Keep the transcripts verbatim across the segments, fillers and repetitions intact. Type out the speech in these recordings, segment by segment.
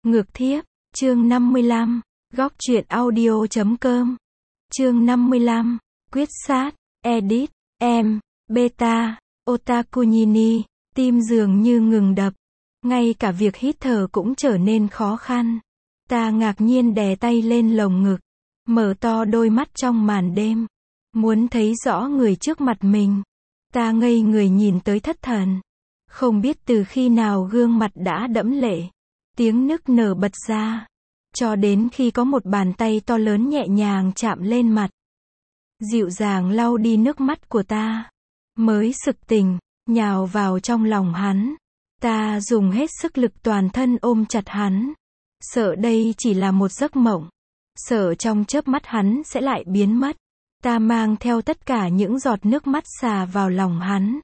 Ngược thiếp, chương năm mươi lăm, góc truyện audio chấm com. Chương năm mươi lăm, quyết sát, edit, em, beta, otakunyini, tim dường như ngừng đập. Ngay cả việc hít thở cũng trở nên khó khăn. Ta ngạc nhiên đè tay lên lồng ngực, mở to đôi mắt trong màn đêm, muốn thấy rõ người trước mặt mình. Ta ngây người nhìn tới thất thần. Không biết từ khi nào gương mặt đã đẫm lệ, tiếng nức nở bật ra, cho đến khi có một bàn tay to lớn nhẹ nhàng chạm lên mặt, dịu dàng lau đi nước mắt của ta. Mới sực tỉnh, nhào vào trong lòng hắn. Ta dùng hết sức lực toàn thân ôm chặt hắn, sợ đây chỉ là một giấc mộng, sợ trong chớp mắt hắn sẽ lại biến mất. Ta mang theo tất cả những giọt nước mắt xà vào lòng hắn,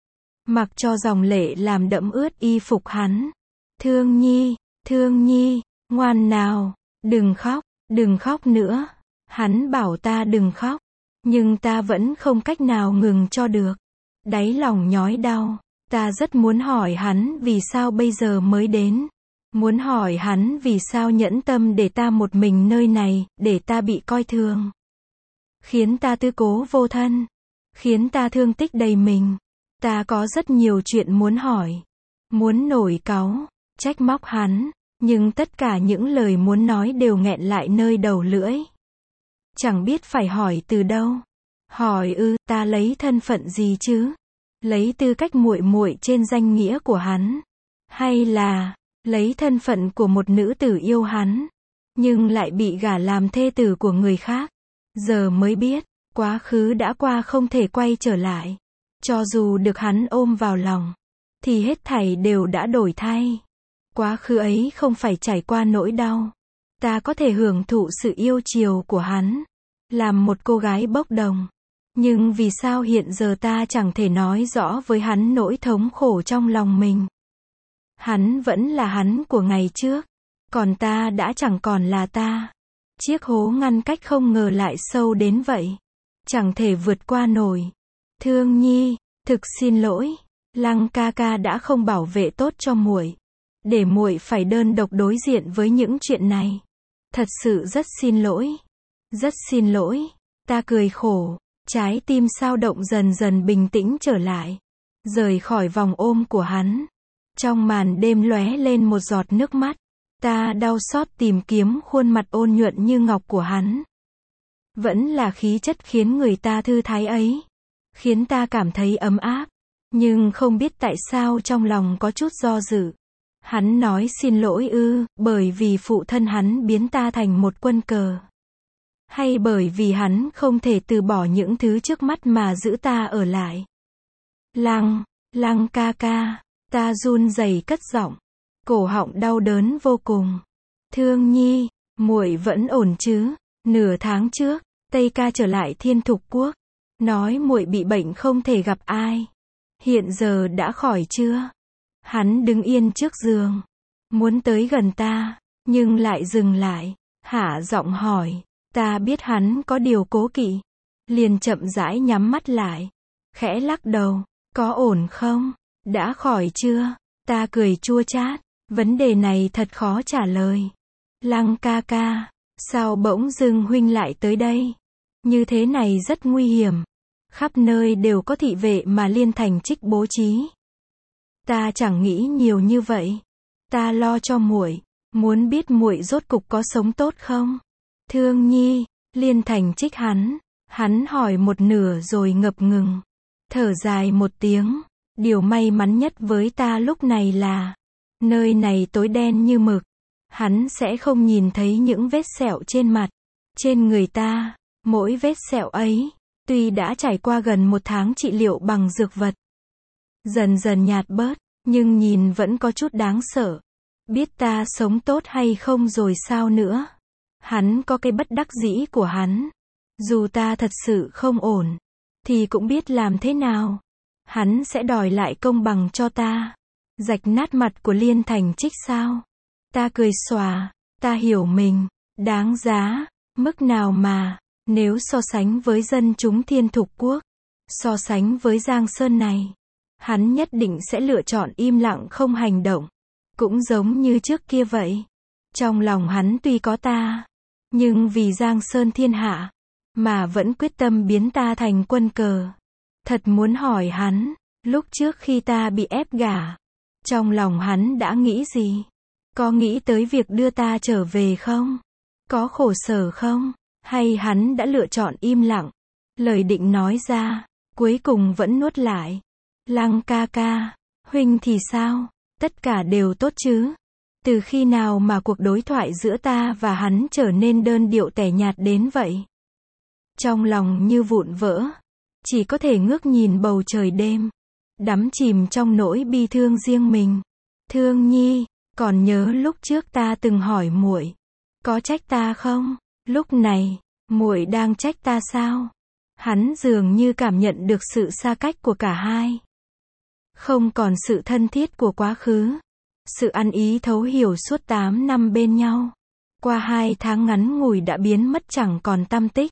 mặc cho dòng lệ làm đẫm ướt y phục hắn. Thương Nhi, Thương Nhi, ngoan nào, đừng khóc, đừng khóc nữa. Hắn bảo ta đừng khóc, nhưng ta vẫn không cách nào ngừng cho được. Đáy lòng nhói đau, ta rất muốn hỏi hắn vì sao bây giờ mới đến. Muốn hỏi hắn vì sao nhẫn tâm để ta một mình nơi này, để ta bị coi thường, khiến ta tư cố vô thân, khiến ta thương tích đầy mình. Ta có rất nhiều chuyện muốn hỏi, muốn nổi cáu, trách móc hắn, nhưng tất cả những lời muốn nói đều nghẹn lại nơi đầu lưỡi. Chẳng biết phải hỏi từ đâu. Hỏi ư, ta lấy thân phận gì chứ? Lấy tư cách muội muội trên danh nghĩa của hắn, hay là lấy thân phận của một nữ tử yêu hắn, nhưng lại bị gả làm thê tử của người khác? Giờ mới biết, quá khứ đã qua không thể quay trở lại. Cho dù được hắn ôm vào lòng, thì hết thảy đều đã đổi thay. Quá khứ ấy không phải trải qua nỗi đau. Ta có thể hưởng thụ sự yêu chiều của hắn, làm một cô gái bốc đồng. Nhưng vì sao hiện giờ ta chẳng thể nói rõ với hắn nỗi thống khổ trong lòng mình? Hắn vẫn là hắn của ngày trước, còn ta đã chẳng còn là ta. Chiếc hố ngăn cách không ngờ lại sâu đến vậy, chẳng thể vượt qua nổi. Thương Nhi, thực xin lỗi, Lăng ca ca đã không bảo vệ tốt cho muội, để muội phải đơn độc đối diện với những chuyện này. Thật sự rất xin lỗi, rất xin lỗi. Ta cười khổ, trái tim sao động dần dần bình tĩnh trở lại, rời khỏi vòng ôm của hắn. Trong màn đêm lóe lên một giọt nước mắt. Ta đau xót tìm kiếm khuôn mặt ôn nhuận như ngọc của hắn. Vẫn là khí chất khiến người ta thư thái ấy, khiến ta cảm thấy ấm áp. Nhưng không biết tại sao trong lòng có chút do dự. Hắn nói xin lỗi ư, bởi vì phụ thân hắn biến ta thành một quân cờ? Hay bởi vì hắn không thể từ bỏ những thứ trước mắt mà giữ ta ở lại? Lăng, Lăng ca ca, ta run rẩy cất giọng, cổ họng đau đớn vô cùng. Thương Nhi, muội vẫn ổn chứ? Nửa tháng trước, Tây ca trở lại Thiên Thục Quốc, nói muội bị bệnh không thể gặp ai. Hiện giờ đã khỏi chưa? Hắn đứng yên trước giường, muốn tới gần ta, nhưng lại dừng lại, hạ giọng hỏi. Ta biết hắn có điều cố kỵ, liền chậm rãi nhắm mắt lại, khẽ lắc đầu. Có ổn không? Đã khỏi chưa? Ta cười chua chát, vấn đề này thật khó trả lời. Lăng ca ca, sao bỗng dưng huynh lại tới đây? Như thế này rất nguy hiểm. Khắp nơi đều có thị vệ mà Liên Thành Trích bố trí. Ta chẳng nghĩ nhiều như vậy. Ta lo cho muội, muốn biết muội rốt cục có sống tốt không? Thương Nhi, Liên Thành Trích hắn, hắn hỏi một nửa rồi ngập ngừng, thở dài một tiếng. Điều may mắn nhất với ta lúc này là, nơi này tối đen như mực, hắn sẽ không nhìn thấy những vết sẹo trên mặt, trên người ta. Mỗi vết sẹo ấy, tuy đã trải qua gần một tháng trị liệu bằng dược vật, dần dần nhạt bớt, nhưng nhìn vẫn có chút đáng sợ. Biết ta sống tốt hay không rồi sao nữa? Hắn có cái bất đắc dĩ của hắn. Dù ta thật sự không ổn, thì cũng biết làm thế nào. Hắn sẽ đòi lại công bằng cho ta. Rạch nát mặt của Liên Thành Trích sao? Ta cười xòa, ta hiểu mình, đáng giá, mức nào mà, nếu so sánh với dân chúng Thiên Thục Quốc, so sánh với Giang Sơn này, hắn nhất định sẽ lựa chọn im lặng không hành động. Cũng giống như trước kia vậy. Trong lòng hắn tuy có ta, nhưng vì Giang Sơn thiên hạ, mà vẫn quyết tâm biến ta thành quân cờ. Thật muốn hỏi hắn, lúc trước khi ta bị ép gả, trong lòng hắn đã nghĩ gì? Có nghĩ tới việc đưa ta trở về không? Có khổ sở không? Hay hắn đã lựa chọn im lặng? Lời định nói ra, cuối cùng vẫn nuốt lại. Lăng ca ca, huynh thì sao? Tất cả đều tốt chứ? Từ khi nào mà cuộc đối thoại giữa ta và hắn trở nên đơn điệu tẻ nhạt đến vậy? Trong lòng như vụn vỡ, chỉ có thể ngước nhìn bầu trời đêm, đắm chìm trong nỗi bi thương riêng mình. Thương Nhi, còn nhớ lúc trước ta từng hỏi muội, có trách ta không? Lúc này, muội đang trách ta sao? Hắn dường như cảm nhận được sự xa cách của cả hai. Không còn sự thân thiết của quá khứ, sự ăn ý thấu hiểu suốt tám năm bên nhau. Qua hai tháng ngắn ngủi đã biến mất chẳng còn tăm tích.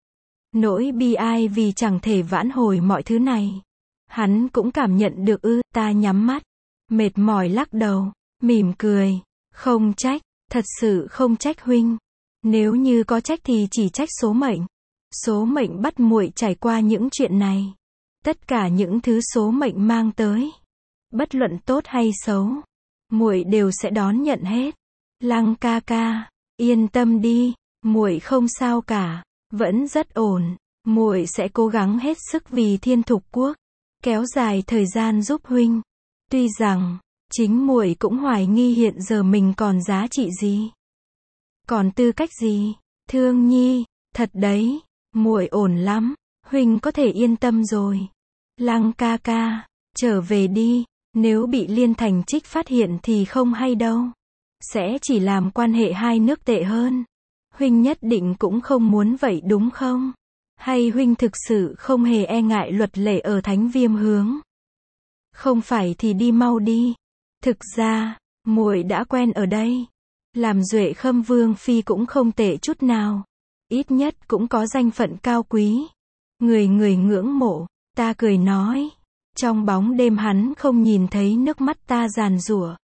Nỗi bi ai vì chẳng thể vãn hồi mọi thứ này. Hắn cũng cảm nhận được ư, ta nhắm mắt, mệt mỏi lắc đầu, mỉm cười, không trách, thật sự không trách huynh. Nếu như có trách thì chỉ trách số mệnh. Số mệnh bắt muội trải qua những chuyện này. Tất cả những thứ số mệnh mang tới, bất luận tốt hay xấu, muội đều sẽ đón nhận hết. Lăng ca ca, yên tâm đi, muội không sao cả, vẫn rất ổn. Muội sẽ cố gắng hết sức vì Thiên Thục Quốc, kéo dài thời gian giúp huynh. Tuy rằng, chính muội cũng hoài nghi hiện giờ mình còn giá trị gì, còn tư cách gì. Thương Nhi, thật đấy, muội ổn lắm, huynh có thể yên tâm rồi. Lăng ca ca, trở về đi, nếu bị Liên Thành Trích phát hiện thì không hay đâu. Sẽ chỉ làm quan hệ hai nước tệ hơn. Huynh nhất định cũng không muốn vậy đúng không? Hay huynh thực sự không hề e ngại luật lệ ở Thánh Viêm Hướng? Không phải thì đi mau đi. Thực ra, muội đã quen ở đây. Làm Duệ Khâm Vương phi cũng không tệ chút nào. Ít nhất cũng có danh phận cao quý. Người người ngưỡng mộ. Ta cười nói. Trong bóng đêm hắn không nhìn thấy nước mắt ta giàn giụa.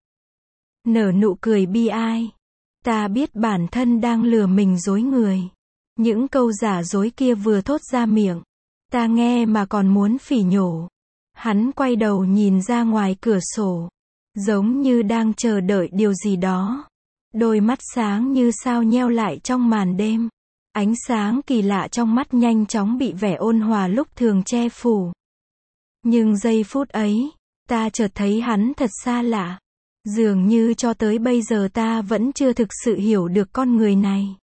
Nở nụ cười bi ai. Ta biết bản thân đang lừa mình dối người. Những câu giả dối kia vừa thốt ra miệng, ta nghe mà còn muốn phỉ nhổ. Hắn quay đầu nhìn ra ngoài cửa sổ, giống như đang chờ đợi điều gì đó. Đôi mắt sáng như sao nheo lại trong màn đêm. Ánh sáng kỳ lạ trong mắt nhanh chóng bị vẻ ôn hòa lúc thường che phủ. Nhưng giây phút ấy, ta chợt thấy hắn thật xa lạ. Dường như cho tới bây giờ ta vẫn chưa thực sự hiểu được con người này.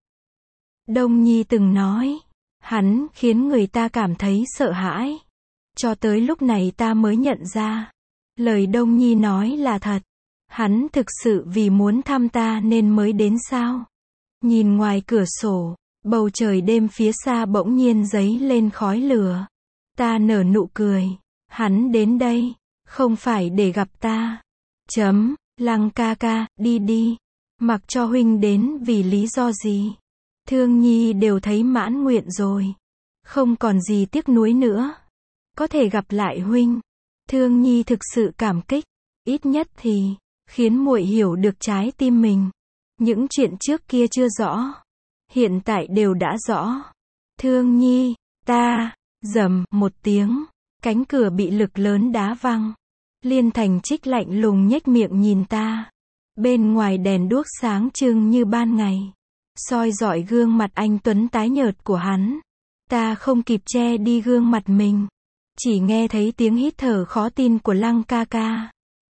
Đông Nhi từng nói, hắn khiến người ta cảm thấy sợ hãi. Cho tới lúc này ta mới nhận ra, lời Đông Nhi nói là thật. Hắn thực sự vì muốn thăm ta nên mới đến sao? Nhìn ngoài cửa sổ, bầu trời đêm phía xa bỗng nhiên dấy lên khói lửa. Ta nở nụ cười, hắn đến đây, không phải để gặp ta. Chấm, Lăng ca ca, đi đi. Mặc cho huynh đến vì lý do gì. Thương Nhi đều thấy mãn nguyện rồi. Không còn gì tiếc nuối nữa. Có thể gặp lại huynh. Thương Nhi thực sự cảm kích. Ít nhất thì, khiến muội hiểu được trái tim mình. Những chuyện trước kia chưa rõ. Hiện tại đều đã rõ. Thương Nhi, ta, rầm, một tiếng. Cánh cửa bị lực lớn đá văng. Liên Thành Trích lạnh lùng nhếch miệng nhìn ta. Bên ngoài đèn đuốc sáng trưng như ban ngày. Soi rọi gương mặt anh tuấn tái nhợt của hắn. Ta không kịp che đi gương mặt mình. Chỉ nghe thấy tiếng hít thở khó tin của Lăng ca ca.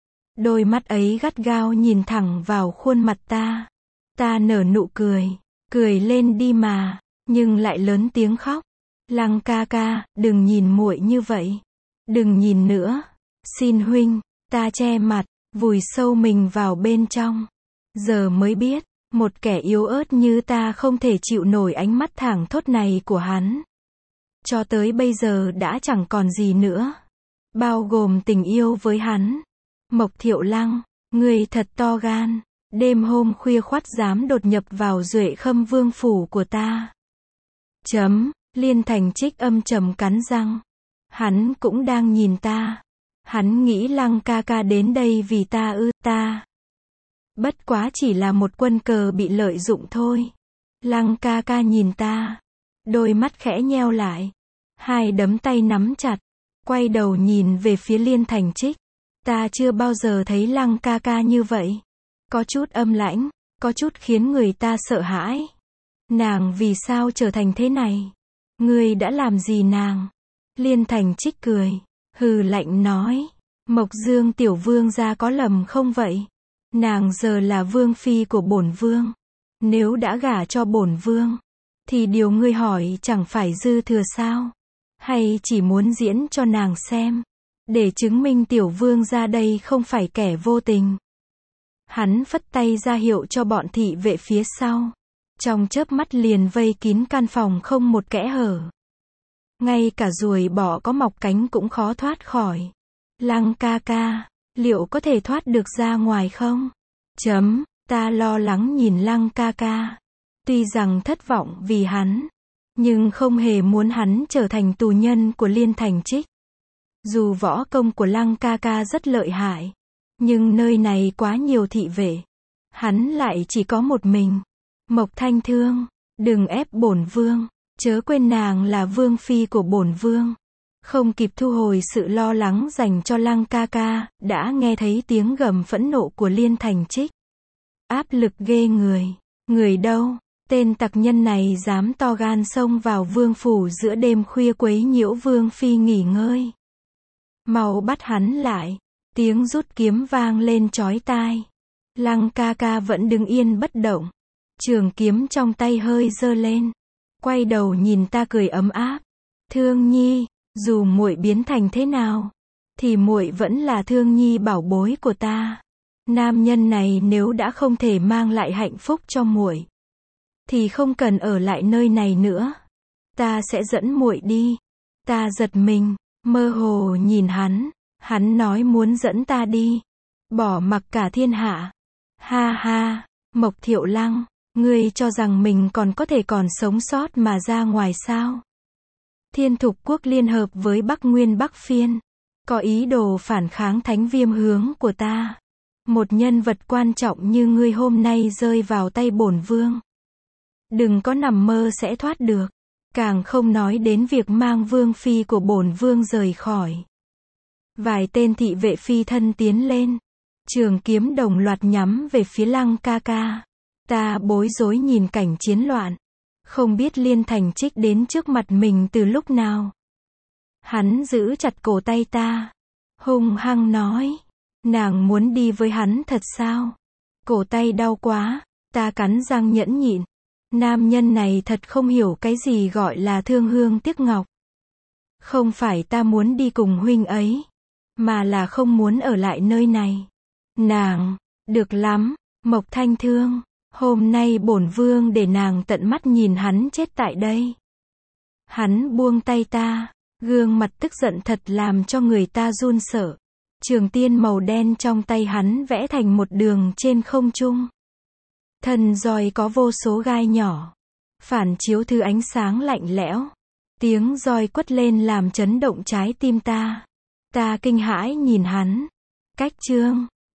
Đôi mắt ấy gắt gao nhìn thẳng vào khuôn mặt ta. Ta nở nụ cười. Cười lên đi mà. Nhưng lại lớn tiếng khóc. Lăng ca ca, đừng nhìn muội như vậy. Đừng nhìn nữa. Xin huynh. Ta che mặt, vùi sâu mình vào bên trong. Giờ mới biết, một kẻ yếu ớt như ta không thể chịu nổi ánh mắt thẳng thốt này của hắn. Cho tới bây giờ đã chẳng còn gì nữa. Bao gồm tình yêu với hắn. Mộc Thiệu Lăng, người thật to gan. Đêm hôm khuya khoắt dám đột nhập vào Duệ Khâm Vương phủ của ta. Chấm, Liên Thành Trích âm trầm cắn răng. Hắn cũng đang nhìn ta. Hắn nghĩ Lăng ca ca đến đây vì ta ư, ta. Bất quá chỉ là một quân cờ bị lợi dụng thôi. Lăng ca ca nhìn ta. Đôi mắt khẽ nheo lại. Hai đấm tay nắm chặt. Quay đầu nhìn về phía Liên Thành Trích. Ta chưa bao giờ thấy Lăng ca ca như vậy. Có chút âm lãnh, có chút khiến người ta sợ hãi. Nàng vì sao trở thành thế này? Ngươi đã làm gì nàng? Liên Thành Trích cười, hừ lạnh nói. Mộc Dương tiểu vương gia có lầm không vậy? Nàng giờ là vương phi của bổn vương. Nếu đã gả cho bổn vương, thì điều ngươi hỏi chẳng phải dư thừa sao? Hay chỉ muốn diễn cho nàng xem, để chứng minh tiểu vương gia đây không phải kẻ vô tình? Hắn phất tay ra hiệu cho bọn thị vệ phía sau. Trong chớp mắt liền vây kín căn phòng không một kẽ hở. Ngay cả ruồi bọ có mọc cánh cũng khó thoát khỏi. Lăng ca ca, liệu có thể thoát được ra ngoài không? Chấm, ta lo lắng nhìn Lăng ca ca. Tuy rằng thất vọng vì hắn, nhưng không hề muốn hắn trở thành tù nhân của Liên Thành Trích. Dù võ công của Lăng ca ca rất lợi hại, nhưng nơi này quá nhiều thị vệ. Hắn lại chỉ có một mình. Mộc Thanh Thương, đừng ép bổn vương, chớ quên nàng là vương phi của bổn vương. Không kịp thu hồi sự lo lắng dành cho Lăng ca ca, đã nghe thấy tiếng gầm phẫn nộ của Liên Thành Trích. Áp lực ghê người. Người đâu? Tên tặc nhân này dám to gan xông vào vương phủ giữa đêm khuya quấy nhiễu vương phi nghỉ ngơi. Mau bắt hắn lại. Tiếng rút kiếm vang lên chói tai. Lăng ca ca vẫn đứng yên bất động. Trường kiếm trong tay hơi giơ lên. Quay đầu nhìn ta cười ấm áp. Thương Nhi, dù muội biến thành thế nào, thì muội vẫn là Thương Nhi bảo bối của ta. Nam nhân này nếu đã không thể mang lại hạnh phúc cho muội, thì không cần ở lại nơi này nữa. Ta sẽ dẫn muội đi. Ta giật mình, mơ hồ nhìn hắn. Hắn nói muốn dẫn ta đi, bỏ mặc cả thiên hạ. Ha ha, Mộc Thiệu Lăng, ngươi cho rằng mình còn có thể còn sống sót mà ra ngoài sao? Thiên Thục Quốc liên hợp với Bắc Nguyên Bắc Phiên, có ý đồ phản kháng Thánh Viêm hướng của ta. Một nhân vật quan trọng như ngươi hôm nay rơi vào tay bổn vương. Đừng có nằm mơ sẽ thoát được, càng không nói đến việc mang vương phi của bổn vương rời khỏi. Vài tên thị vệ phi thân tiến lên, trường kiếm đồng loạt nhắm về phía Lăng ca ca. Ta bối rối nhìn cảnh chiến loạn, không biết Liên Thành Trích đến trước mặt mình từ lúc nào. Hắn giữ chặt cổ tay ta, hung hăng nói, nàng muốn đi với hắn thật sao? Cổ tay đau quá, ta cắn răng nhẫn nhịn. Nam nhân này thật không hiểu cái gì gọi là thương hương tiếc ngọc. Không phải ta muốn đi cùng huynh ấy, mà là không muốn ở lại nơi này. Nàng, được lắm, Mộc Thanh Thương, hôm nay bổn vương để nàng tận mắt nhìn hắn chết tại đây. Hắn buông tay ta, gương mặt tức giận thật làm cho người ta run sợ. Trường tiên màu đen trong tay hắn vẽ thành một đường trên không trung. Thân roi có vô số gai nhỏ, phản chiếu thứ ánh sáng lạnh lẽo. Tiếng roi quất lên làm chấn động trái tim ta. Ta kinh hãi nhìn hắn. Cách chương